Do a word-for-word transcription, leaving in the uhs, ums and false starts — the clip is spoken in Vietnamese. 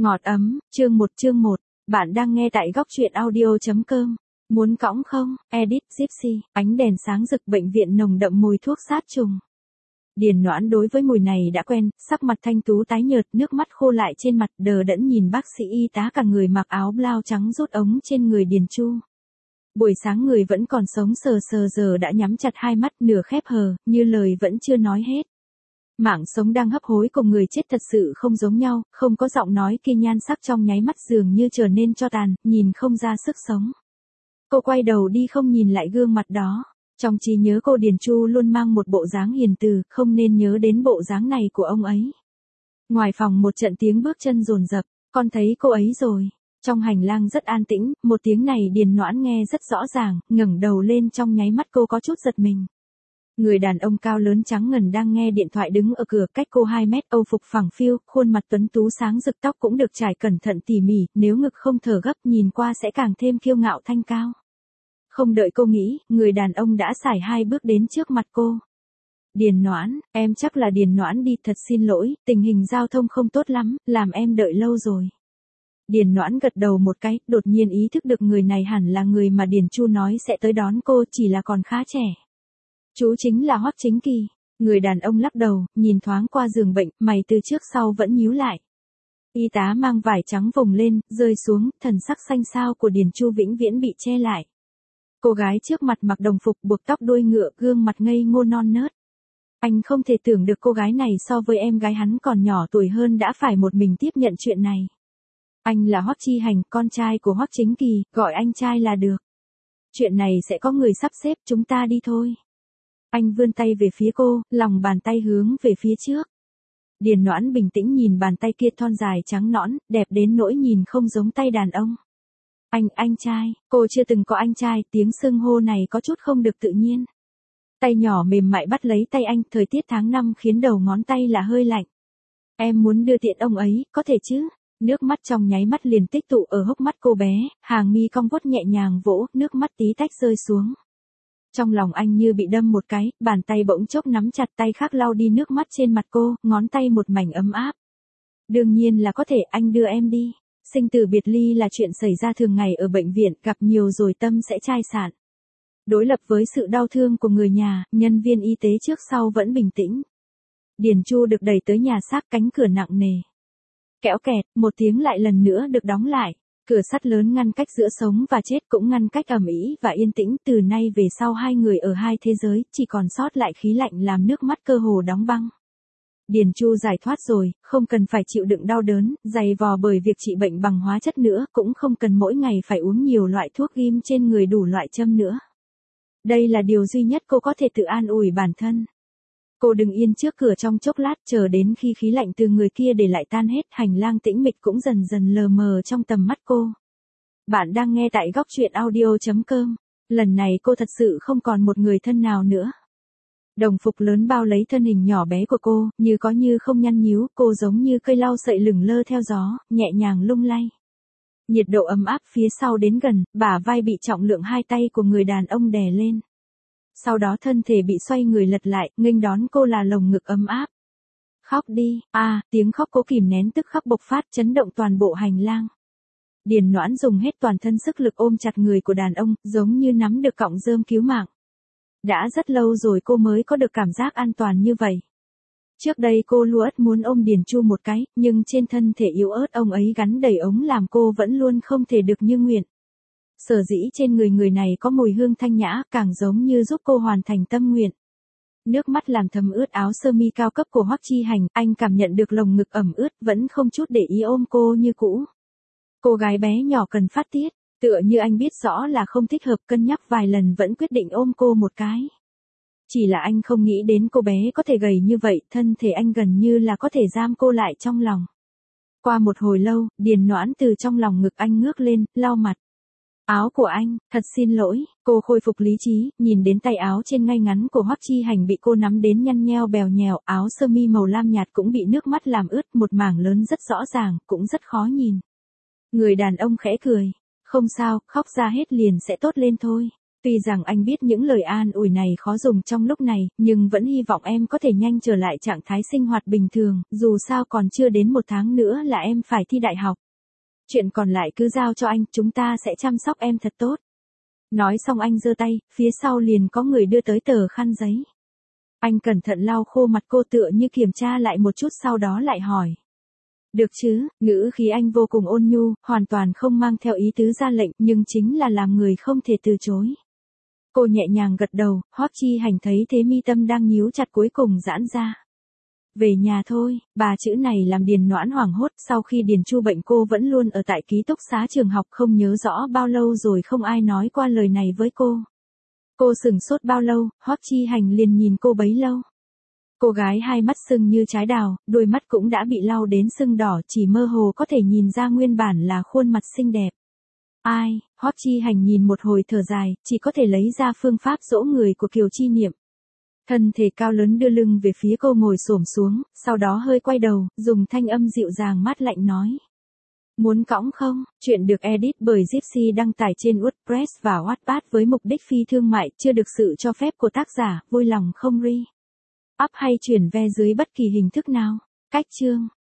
Ngọt ấm, chương một chương một, bạn đang nghe tại góc truyện audio chấm com. Muốn cõng không? Edit Gypsy, ánh đèn sáng rực bệnh viện nồng đậm mùi thuốc sát trùng. Điền Noãn đối với mùi này đã quen, sắc mặt thanh tú tái nhợt, nước mắt khô lại trên mặt, đờ đẫn nhìn bác sĩ y tá cả người mặc áo blau trắng rút ống trên người Điền Chu. Buổi sáng người vẫn còn sống sờ sờ giờ đã nhắm chặt hai mắt nửa khép hờ, như lời vẫn chưa nói hết. Mạng sống đang hấp hối cùng người chết thật sự không giống nhau, không có giọng nói kia nhan sắc trong nháy mắt dường như trở nên tro tàn, nhìn không ra sức sống. Cô quay đầu đi không nhìn lại gương mặt đó. Trong trí nhớ cô Điền Chu luôn mang một bộ dáng hiền từ, không nên nhớ đến bộ dáng này của ông ấy. Ngoài phòng một trận tiếng bước chân dồn dập, con thấy cô ấy rồi. Trong hành lang rất an tĩnh, một tiếng này Điền Noãn nghe rất rõ ràng, ngẩng đầu lên trong nháy mắt cô có chút giật mình. Người đàn ông cao lớn trắng ngần đang nghe điện thoại đứng ở cửa cách cô hai mét, âu phục phẳng phiu, khuôn mặt tuấn tú sáng rực, tóc cũng được trải cẩn thận tỉ mỉ, nếu ngực không thở gấp nhìn qua sẽ càng thêm kiêu ngạo thanh cao. Không đợi cô nghĩ, người đàn ông đã sải hai bước đến trước mặt cô. Điền Noãn, em chắc là Điền Noãn đi, thật xin lỗi, tình hình giao thông không tốt lắm, làm em đợi lâu rồi. Điền Noãn gật đầu một cái, đột nhiên ý thức được người này hẳn là người mà Điền Chu nói sẽ tới đón cô, chỉ là còn khá trẻ. Chú chính là Hoắc Chính Kỳ. Người đàn ông lắc đầu, nhìn thoáng qua giường bệnh, mày từ trước sau vẫn nhíu lại. Y tá mang vải trắng vùng lên, rơi xuống, thần sắc xanh xao của Điền Chu vĩnh viễn bị che lại. Cô gái trước mặt mặc đồng phục buộc tóc đuôi ngựa, gương mặt ngây ngô non nớt. Anh không thể tưởng được cô gái này so với em gái hắn còn nhỏ tuổi hơn đã phải một mình tiếp nhận chuyện này. Anh là Hoắc Chi Hành, con trai của Hoắc Chính Kỳ, gọi anh trai là được. Chuyện này sẽ có người sắp xếp, chúng ta đi thôi. Anh vươn tay về phía cô, lòng bàn tay hướng về phía trước. Điền Noãn bình tĩnh nhìn bàn tay kia thon dài trắng nõn, đẹp đến nỗi nhìn không giống tay đàn ông. Anh, anh trai, cô chưa từng có anh trai, tiếng xưng hô này có chút không được tự nhiên. Tay nhỏ mềm mại bắt lấy tay anh, thời tiết tháng năm khiến đầu ngón tay là hơi lạnh. Em muốn đưa tiện ông ấy, có thể chứ? Nước mắt trong nháy mắt liền tích tụ ở hốc mắt cô bé, hàng mi cong vuốt nhẹ nhàng vỗ, nước mắt tí tách rơi xuống. Trong lòng anh như bị đâm một cái, bàn tay bỗng chốc nắm chặt, tay khác lau đi nước mắt trên mặt cô, ngón tay một mảnh ấm áp. Đương nhiên là có thể, anh đưa em đi. Sinh tử biệt ly là chuyện xảy ra thường ngày ở bệnh viện, gặp nhiều rồi tâm sẽ chai sạn. Đối lập với sự đau thương của người nhà, nhân viên y tế trước sau vẫn bình tĩnh. Điền Chu được đẩy tới nhà xác, cánh cửa nặng nề. Kẽo kẹt, một tiếng lại lần nữa được đóng lại. Cửa sắt lớn ngăn cách giữa sống và chết, cũng ngăn cách ầm ĩ và yên tĩnh. Từ nay về sau hai người ở hai thế giới, chỉ còn sót lại khí lạnh làm nước mắt cơ hồ đóng băng. Điền Chu giải thoát rồi, không cần phải chịu đựng đau đớn, dày vò bởi việc trị bệnh bằng hóa chất nữa, cũng không cần mỗi ngày phải uống nhiều loại thuốc ghim trên người đủ loại châm nữa. Đây là điều duy nhất cô có thể tự an ủi bản thân. Cô đứng yên trước cửa trong chốc lát, chờ đến khi khí lạnh từ người kia để lại tan hết, hành lang tĩnh mịch cũng dần dần lờ mờ trong tầm mắt cô. Bạn đang nghe tại góc truyện audio chấm com. Lần này cô thật sự không còn một người thân nào nữa. Đồng phục lớn bao lấy thân hình nhỏ bé của cô, như có như không nhăn nhíu, cô giống như cây lau sậy lửng lơ theo gió, nhẹ nhàng lung lay. Nhiệt độ ấm áp phía sau đến gần, bả vai bị trọng lượng hai tay của người đàn ông đè lên. Sau đó thân thể bị xoay người lật lại, nghênh đón cô là lồng ngực ấm áp. Khóc đi, à, tiếng khóc cố kìm nén tức khắc bộc phát, chấn động toàn bộ hành lang. Điền Noãn dùng hết toàn thân sức lực ôm chặt người của đàn ông, giống như nắm được cọng rơm cứu mạng. Đã rất lâu rồi cô mới có được cảm giác an toàn như vậy. Trước đây cô luôn muốn ôm Điền Chu một cái, nhưng trên thân thể yếu ớt ông ấy gắn đầy ống làm cô vẫn luôn không thể được như nguyện. Sở dĩ trên người người này có mùi hương thanh nhã, càng giống như giúp cô hoàn thành tâm nguyện. Nước mắt làm thấm ướt áo sơ mi cao cấp của Hoắc Chi Hành, anh cảm nhận được lồng ngực ẩm ướt, vẫn không chút để ý ôm cô như cũ. Cô gái bé nhỏ cần phát tiết, tựa như anh biết rõ là không thích hợp, cân nhắc vài lần vẫn quyết định ôm cô một cái. Chỉ là anh không nghĩ đến cô bé có thể gầy như vậy, thân thể anh gần như là có thể giam cô lại trong lòng. Qua một hồi lâu, Điền Noãn từ trong lòng ngực anh ngước lên, lau mặt. Áo của anh, thật xin lỗi, cô khôi phục lý trí, nhìn đến tay áo trên ngay ngắn của Hoắc Chi Hành bị cô nắm đến nhăn nheo bèo nhèo, áo sơ mi màu lam nhạt cũng bị nước mắt làm ướt, một mảng lớn rất rõ ràng, cũng rất khó nhìn. Người đàn ông khẽ cười, không sao, khóc ra hết liền sẽ tốt lên thôi. Tuy rằng anh biết những lời an ủi này khó dùng trong lúc này, nhưng vẫn hy vọng em có thể nhanh trở lại trạng thái sinh hoạt bình thường, dù sao còn chưa đến một tháng nữa là em phải thi đại học. Chuyện còn lại cứ giao cho anh, chúng ta sẽ chăm sóc em thật tốt. Nói xong anh giơ tay, phía sau liền có người đưa tới tờ khăn giấy. Anh cẩn thận lau khô mặt cô tựa như kiểm tra lại một chút sau đó lại hỏi. Được chứ, ngữ khí anh vô cùng ôn nhu, hoàn toàn không mang theo ý tứ ra lệnh, nhưng chính là làm người không thể từ chối. Cô nhẹ nhàng gật đầu, Hoắc Chi Hành thấy thế mi tâm đang nhíu chặt cuối cùng giãn ra. Về nhà thôi, bà chữ này làm Điền Noãn hoảng hốt, sau khi Điền Chu bệnh cô vẫn luôn ở tại ký túc xá trường học, không nhớ rõ bao lâu rồi không ai nói qua lời này với cô. Cô sửng sốt bao lâu, Hoắc Chi Hành liền nhìn cô bấy lâu. Cô gái hai mắt sưng như trái đào, đôi mắt cũng đã bị lau đến sưng đỏ, chỉ mơ hồ có thể nhìn ra nguyên bản là khuôn mặt xinh đẹp. Ai, Hoắc Chi Hành nhìn một hồi thở dài, chỉ có thể lấy ra phương pháp dỗ người của Kiều Chi Niệm. Thân thể cao lớn đưa lưng về phía cô ngồi xổm xuống, sau đó hơi quay đầu, dùng thanh âm dịu dàng mát lạnh nói. Muốn cõng không? Chuyện được edit bởi Gypsy đăng tải trên WordPress và Wattpad với mục đích phi thương mại, chưa được sự cho phép của tác giả, vui lòng không re. Up hay chuyển ve dưới bất kỳ hình thức nào. Cách chương